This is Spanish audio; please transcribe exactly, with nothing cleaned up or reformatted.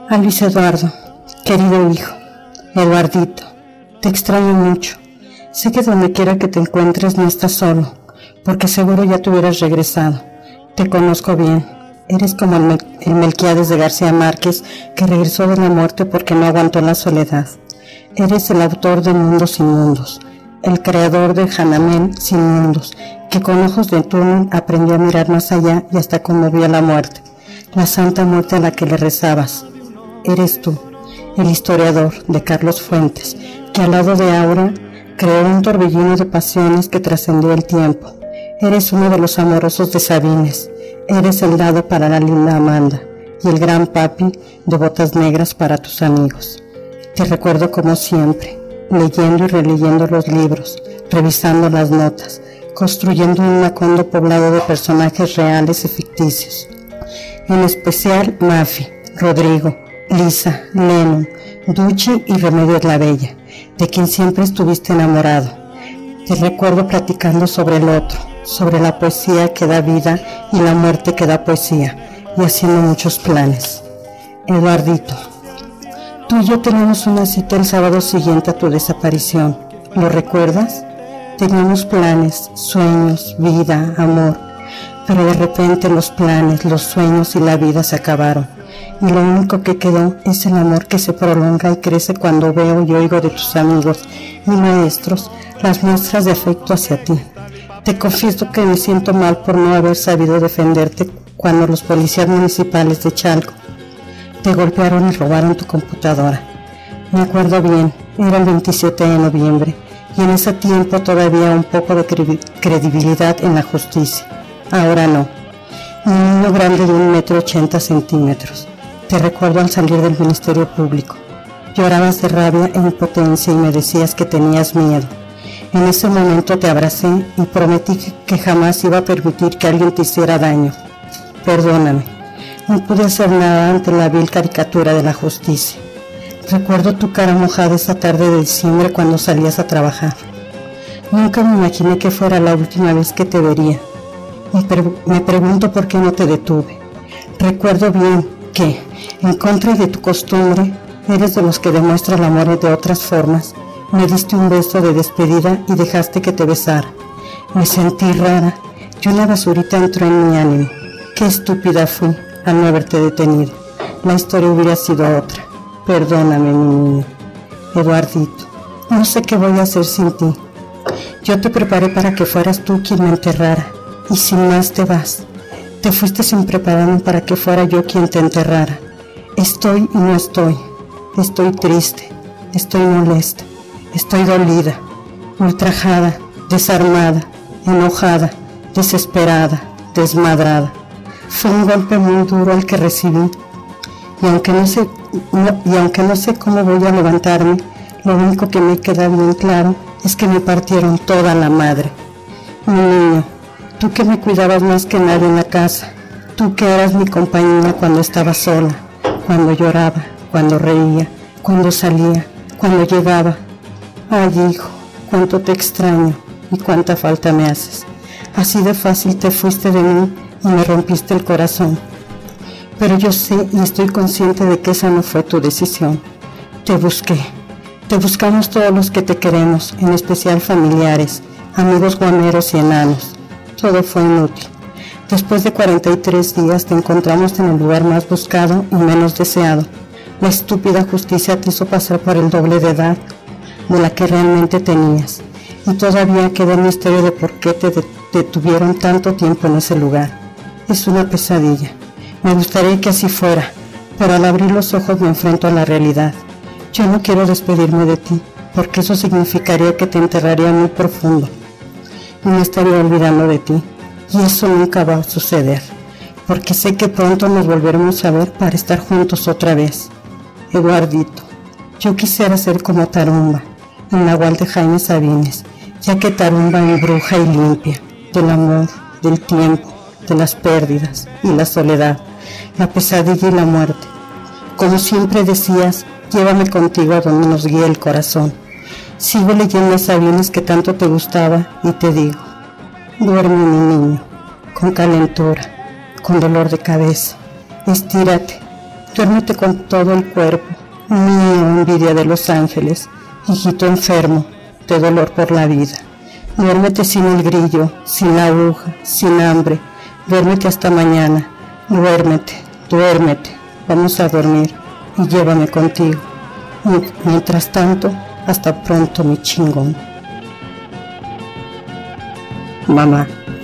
A Luis Eduardo, querido hijo, Eduardito, te extraño mucho. Sé que donde quiera que te encuentres no estás solo, porque seguro ya te hubieras regresado. Te conozco bien. Eres como el, Mel el Melquiades de García Márquez, que regresó de la muerte porque no aguantó la soledad. Eres el autor de Mundos Inmundos, el creador de Hanamel sin mundos, que con ojos de túnel aprendió a mirar más allá y hasta conmovió a la muerte, la santa muerte a la que le rezabas. Eres tú, el historiador de Carlos Fuentes, que al lado de Aura creó un torbellino de pasiones que trascendió el tiempo. Eres uno de los amorosos de Sabines. Eres el dado para la linda Amanda y el gran papi de botas negras para tus amigos. Te recuerdo como siempre, leyendo y releyendo los libros, revisando las notas, construyendo un macondo poblado de personajes reales y ficticios. En especial Mafi, Rodrigo, Lisa, Lennon, Duchi y Remedios la Bella, de quien siempre estuviste enamorado. Te recuerdo platicando sobre el otro, sobre la poesía que da vida y la muerte que da poesía, y haciendo muchos planes. Eduardito, tú y yo teníamos una cita el sábado siguiente a tu desaparición. ¿Lo recuerdas? Teníamos planes, sueños, vida, amor, pero de repente los planes, los sueños y la vida se acabaron. Y lo único que quedó es el amor que se prolonga y crece cuando veo y oigo de tus amigos y maestros las muestras de afecto hacia ti. Te confieso que me siento mal por no haber sabido defenderte cuando los policías municipales de Chalco te golpearon y robaron tu computadora. Me acuerdo bien, era el veintisiete de noviembre y en ese tiempo todavía un poco de credibilidad en la justicia. Ahora no. Un niño grande de un metro ochenta centímetros. Te recuerdo al salir del Ministerio Público. Llorabas de rabia e impotencia y me decías que tenías miedo. En ese momento te abracé y prometí que jamás iba a permitir que alguien te hiciera daño. Perdóname, no pude hacer nada ante la vil caricatura de la justicia. Recuerdo tu cara mojada esa tarde de diciembre cuando salías a trabajar. Nunca me imaginé que fuera la última vez que te vería. Me, pre me pregunto por qué no te detuve. Recuerdo bien que, en contra de tu costumbre, eres de los que demuestra el amor de otras formas. Me diste un beso de despedida y dejaste que te besara. Me sentí rara y una basurita entró en mi ánimo. Qué estúpida fui al no haberte detenido. La historia hubiera sido otra. Perdóname, mi niño. Eduardito, no sé qué voy a hacer sin ti. Yo te preparé para que fueras tú quien me enterrara, y sin más te vas. Te fuiste sin prepararme para que fuera yo quien te enterrara. Estoy y no estoy. Estoy triste. Estoy molesta. Estoy dolida, ultrajada, desarmada, enojada, desesperada, desmadrada. Fue un golpe muy duro el que recibí, y aunque no sé, no, y aunque no sé cómo voy a levantarme, lo único que me queda bien claro es que me partieron toda la madre. Mi niño, tú que me cuidabas más que nadie en la casa, tú que eras mi compañía cuando estaba sola, cuando lloraba, cuando reía, cuando salía, cuando llegaba. Ay, hijo, cuánto te extraño y cuánta falta me haces. Así de fácil te fuiste de mí y me rompiste el corazón. Pero yo sé y estoy consciente de que esa no fue tu decisión. Te busqué. Te buscamos todos los que te queremos, en especial familiares, amigos guameros y enanos. Todo fue inútil. Después de cuarenta y tres días te encontramos en el lugar más buscado y menos deseado. La estúpida justicia te hizo pasar por el doble de edad de la que realmente tenías, y todavía queda el misterio de por qué te detuvieron tanto tiempo en ese lugar. Es una pesadilla. Me gustaría que así fuera, pero al abrir los ojos me enfrento a la realidad. Yo no quiero despedirme de ti, porque eso significaría que te enterraría muy profundo, y me estaría olvidando de ti, y eso nunca va a suceder, porque sé que pronto nos volveremos a ver para estar juntos otra vez. Eduardito, yo quisiera ser como Tarumba, el nahual de Jaime Sabines, ya que Tarumba embruja y limpia, del amor, del tiempo, de las pérdidas y la soledad, la pesadilla y la muerte. Como siempre decías, llévame contigo a donde nos guíe el corazón. Sigo leyendo a Sabines que tanto te gustaba y te digo, duerme mi niño, con calentura, con dolor de cabeza, estírate, Duérmete con todo el cuerpo, mío, envidia de los ángeles, hijito enfermo, de dolor por la vida. Duérmete sin el grillo, sin la aguja, sin hambre. Duérmete hasta mañana. Duérmete, duérmete. Vamos a dormir y llévame contigo. Mientras tanto, hasta pronto, mi chingón. Mamá,